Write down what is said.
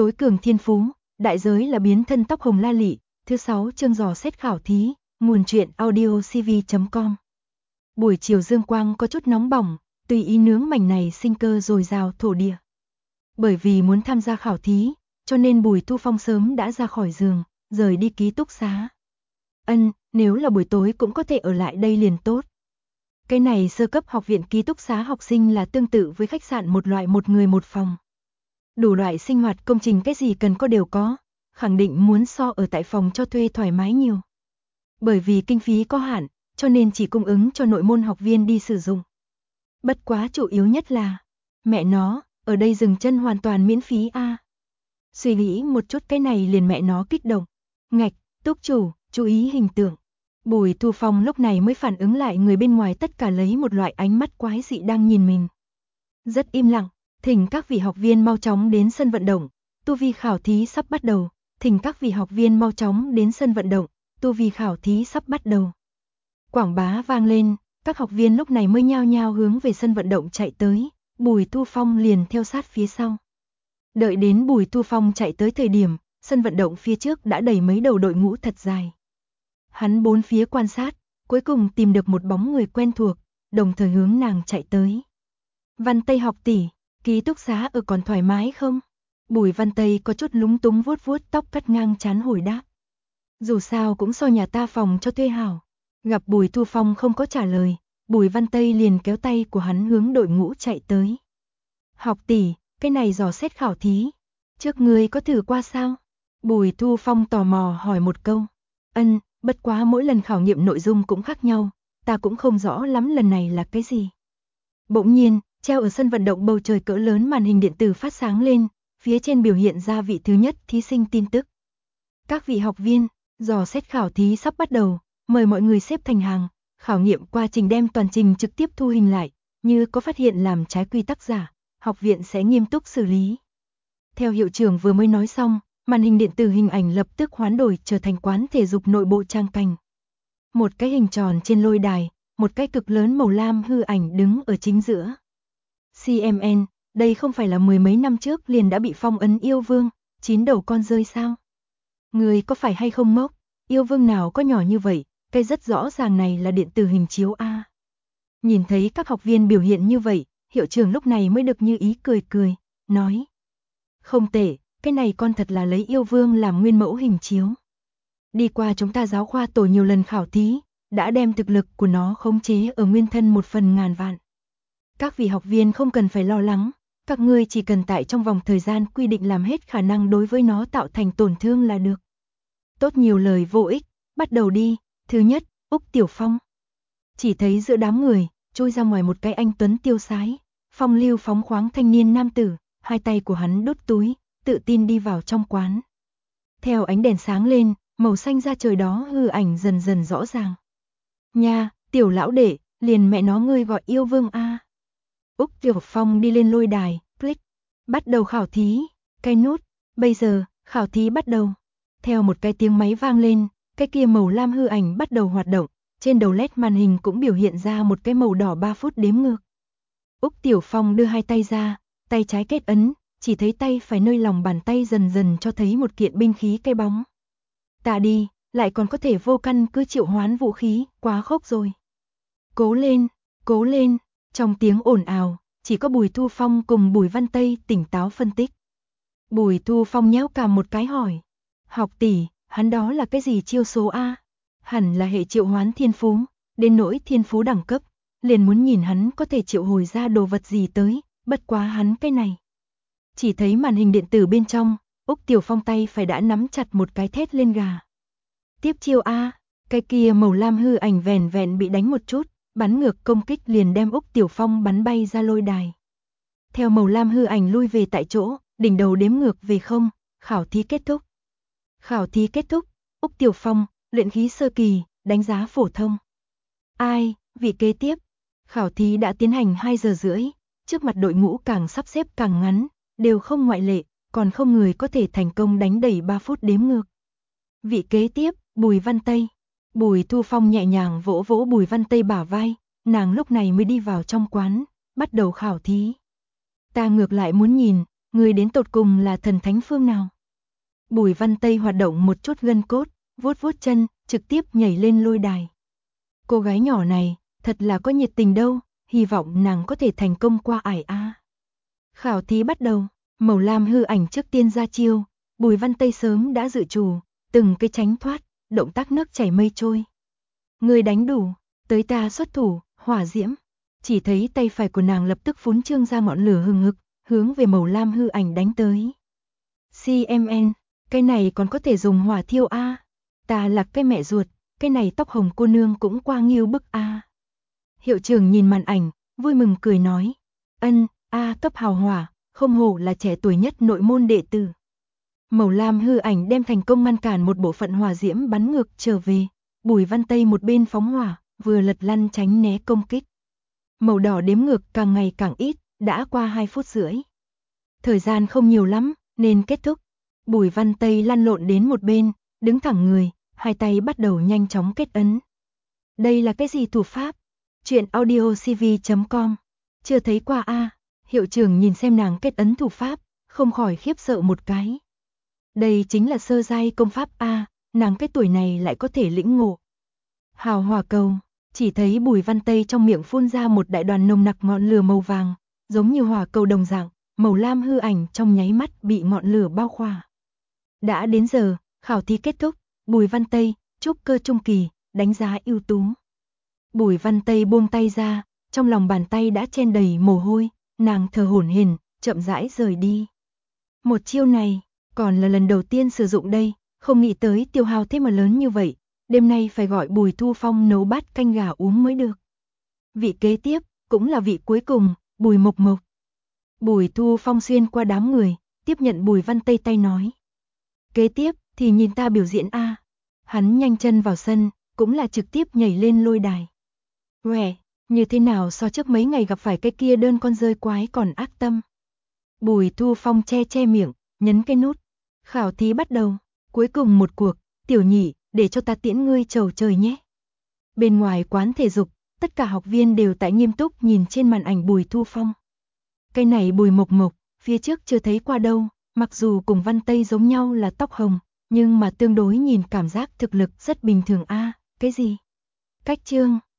tối cường thiên phú, đại giới là biến thân tóc hồng la lị. Thứ 6 chương dò xét khảo thí, nguồn truyện audiocv.com. Buổi chiều dương quang có chút nóng bỏng, tùy ý nướng mảnh này sinh cơ dồi dào thổ địa. Bởi vì muốn tham gia khảo thí, cho nên Bùi Thu Phong sớm đã ra khỏi giường, rời đi ký túc xá. Nếu là buổi tối cũng có thể ở lại đây liền tốt. Cái này sơ cấp học viện ký túc xá học sinh là tương tự với khách sạn một loại một người một phòng. Đủ loại sinh hoạt công trình cái gì cần có đều có, khẳng định muốn so ở tại phòng cho thuê thoải mái nhiều. Bởi vì kinh phí có hạn, cho nên chỉ cung ứng cho nội môn học viên đi sử dụng. Bất quá chủ yếu nhất là, mẹ nó, ở đây dừng chân hoàn toàn miễn phí a. Suy nghĩ một chút cái này liền mẹ nó kích động. Ngạch, túc chủ, chú ý hình tượng. Bùi Thu Phong lúc này mới phản ứng lại người bên ngoài tất cả lấy một loại ánh mắt quái dị đang nhìn mình. Rất im lặng, thỉnh các vị học viên mau chóng đến sân vận động, tu vi khảo thí sắp bắt đầu. Thỉnh các vị học viên mau chóng đến sân vận động, tu vi khảo thí sắp bắt đầu. Quảng bá vang lên, các học viên lúc này mới nhao nhao hướng về sân vận động chạy tới, Bùi Thu Phong liền theo sát phía sau. Đợi đến Bùi Thu Phong chạy tới thời điểm, sân vận động phía trước đã đầy mấy đầu đội ngũ thật dài. Hắn bốn phía quan sát, cuối cùng tìm được một bóng người quen thuộc, đồng thời hướng nàng chạy tới. Văn Tây học tỷ, ký túc xá ở còn thoải mái không? Bùi Văn Tây có chút lúng túng vuốt vuốt tóc cắt ngang trán hồi đáp. Dù sao cũng so nhà ta phòng cho thuê hảo. Gặp Bùi Thu Phong không có trả lời, Bùi Văn Tây liền kéo tay của hắn hướng đội ngũ chạy tới. Học tỷ, cái này dò xét khảo thí, trước ngươi có thử qua sao? Bùi Thu Phong tò mò hỏi một câu. Bất quá mỗi lần khảo nghiệm nội dung cũng khác nhau, ta cũng không rõ lắm lần này là cái gì. Bỗng nhiên, treo ở sân vận động bầu trời cỡ lớn màn hình điện tử phát sáng lên, phía trên biểu hiện ra vị thứ nhất thí sinh tin tức. Các vị học viên, dò xét khảo thí sắp bắt đầu, mời mọi người xếp thành hàng, khảo nghiệm quá trình đem toàn trình trực tiếp thu hình lại, như có phát hiện làm trái quy tắc giả, học viện sẽ nghiêm túc xử lý. Theo hiệu trưởng vừa mới nói xong, màn hình điện tử hình ảnh lập tức hoán đổi trở thành quán thể dục nội bộ trang cảnh. Một cái hình tròn trên lôi đài, một cái cực lớn màu lam hư ảnh đứng ở chính giữa. CMN, đây không phải là mười mấy năm trước liền đã bị phong ấn yêu vương, 9 đầu con rơi sao? Người có phải hay không ngốc, yêu vương nào có nhỏ như vậy, cái rất rõ ràng này là điện tử hình chiếu a. Nhìn thấy các học viên biểu hiện như vậy, hiệu trưởng lúc này mới được như ý cười cười, nói. Không tệ, cái này con thật là lấy yêu vương làm nguyên mẫu hình chiếu. Đi qua chúng ta giáo khoa tổ nhiều lần khảo thí, đã đem thực lực của nó khống chế ở nguyên thân 1/1000 vạn. Các vị học viên không cần phải lo lắng, các ngươi chỉ cần tại trong vòng thời gian quy định làm hết khả năng đối với nó tạo thành tổn thương là được. Tốt nhiều lời vô ích, bắt đầu đi. Thứ nhất, Úc Tiểu Phong. Chỉ thấy giữa đám người, trôi ra ngoài một cái anh tuấn tiêu sái, phong lưu phóng khoáng thanh niên nam tử, hai tay của hắn đút túi, tự tin đi vào trong quán. Theo ánh đèn sáng lên, màu xanh da trời đó hư ảnh dần dần rõ ràng. Nha, tiểu lão đệ, liền mẹ nó ngươi gọi yêu vương a. Úc Tiểu Phong đi lên lôi đài, click. Bắt đầu khảo thí, cái nút, bây giờ, khảo thí bắt đầu. Theo một cái tiếng máy vang lên, cái kia màu lam hư ảnh bắt đầu hoạt động, trên đầu LED màn hình cũng biểu hiện ra một cái màu đỏ 3 phút đếm ngược. Úc Tiểu Phong đưa hai tay ra, tay trái kết ấn, chỉ thấy tay phải nơi lòng bàn tay dần dần cho thấy một kiện binh khí cây bóng. Ta đi, lại còn có thể vô căn cứ triệu hoán vũ khí, quá khốc rồi. Cố lên, trong tiếng ồn ào, chỉ có Bùi Thu Phong cùng Bùi Văn Tây tỉnh táo phân tích. Bùi Thu Phong nhéo cằm một cái hỏi. Học tỷ, hắn đó là cái gì chiêu số a? Hẳn là hệ triệu hoán thiên phú, đến nỗi thiên phú đẳng cấp, liền muốn nhìn hắn có thể triệu hồi ra đồ vật gì tới, bất quá hắn cái này. Chỉ thấy màn hình điện tử bên trong, Úc Tiểu Phong tay phải đã nắm chặt một cái thét lên gà. Tiếp chiêu a, cái kia màu lam hư ảnh vẻn vẹn bị đánh một chút, bắn ngược công kích liền đem Úc Tiểu Phong bắn bay ra lôi đài. Theo màu lam hư ảnh lui về tại chỗ, đỉnh đầu đếm ngược về không, khảo thí kết thúc. Khảo thí kết thúc, Úc Tiểu Phong, luyện khí sơ kỳ, đánh giá phổ thông. Ai, vị kế tiếp. Khảo thí đã tiến hành 2 giờ rưỡi, trước mặt đội ngũ càng sắp xếp càng ngắn, đều không ngoại lệ, còn không người có thể thành công đánh đẩy 3 phút đếm ngược. Vị kế tiếp, Bùi Văn Tây. Bùi Thu Phong nhẹ nhàng vỗ vỗ Bùi Văn Tây bả vai, nàng lúc này mới đi vào trong quán, bắt đầu khảo thí. Ta ngược lại muốn nhìn, Người đến tột cùng là thần thánh phương nào? Bùi Văn Tây hoạt động một chút gân cốt, vuốt vuốt chân, trực tiếp nhảy lên lôi đài. Cô gái nhỏ này, thật là có nhiệt tình đâu, hy vọng nàng có thể thành công qua ải a. Khảo thí bắt đầu, màu lam hư ảnh trước tiên ra chiêu, Bùi Văn Tây sớm đã dự trù, từng cái tránh thoát, động tác nước chảy mây trôi. Người đánh đủ, tới ta xuất thủ, hỏa diễm. Chỉ thấy tay phải của nàng lập tức phún trương ra ngọn lửa hừng hực, hướng về màu lam hư ảnh đánh tới. CMN, cái này còn có thể dùng hỏa thiêu a. Ta là cái mẹ ruột, cái này tóc hồng cô nương cũng qua nghiêu bức a. Hiệu trưởng nhìn màn ảnh, vui mừng cười nói, ân, a cấp hào hỏa, không hổ là trẻ tuổi nhất nội môn đệ tử. Màu lam hư ảnh đem thành công ngăn cản một bộ phận hỏa diễm bắn ngược trở về, Bùi Văn Tây một bên phóng hỏa, vừa lật lăn tránh né công kích. Màu đỏ đếm ngược càng ngày càng ít, đã qua 2 phút rưỡi. Thời gian không nhiều lắm, nên kết thúc. Bùi Văn Tây lăn lộn đến một bên, đứng thẳng người, hai tay bắt đầu nhanh chóng kết ấn. Đây là cái gì thủ pháp? Chuyện audiocv.com. Chưa thấy qua a. Hiệu trưởng nhìn xem nàng kết ấn thủ pháp, không khỏi khiếp sợ một cái. Đây chính là sơ giai công pháp a, nàng cái tuổi này lại có thể lĩnh ngộ. Hào hỏa cầu, chỉ thấy Bùi Văn Tây trong miệng phun ra một đại đoàn nồng nặc ngọn lửa màu vàng, giống như hỏa cầu đồng dạng, màu lam hư ảnh trong nháy mắt bị ngọn lửa bao khỏa. Đã đến giờ, khảo thí kết thúc, Bùi Văn Tây, trúc cơ trung kỳ, đánh giá ưu tú. Bùi Văn Tây buông tay ra, trong lòng bàn tay đã chen đầy mồ hôi, nàng thở hổn hển, chậm rãi rời đi. Một chiêu này, còn là lần đầu tiên sử dụng đây, không nghĩ tới tiêu hao thế mà lớn như vậy, đêm nay phải gọi Bùi Thu Phong nấu bát canh gà uống mới được. Vị kế tiếp, cũng là vị cuối cùng, Bùi Mộc Mộc. Bùi Thu Phong xuyên qua đám người, tiếp nhận Bùi Văn Tây tay nói. Kế tiếp, thì nhìn ta biểu diễn a. Hắn nhanh chân vào sân, cũng là trực tiếp nhảy lên lôi đài. Uè, như thế nào so trước mấy ngày gặp phải cái kia đơn con rơi quái còn ác tâm. Bùi Thu Phong che miệng, nhấn cái nút. Khảo thí bắt đầu, cuối cùng một cuộc, tiểu nhị, để cho ta tiễn ngươi chầu trời nhé. Bên ngoài quán thể dục, tất cả học viên đều tại nghiêm túc nhìn trên màn ảnh Bùi Thu Phong. Cái này Bùi Mộc Mộc, phía trước chưa thấy qua đâu, mặc dù cùng Văn Tây giống nhau là tóc hồng, nhưng mà tương đối nhìn cảm giác thực lực rất bình thường a. Cái gì? Cách chương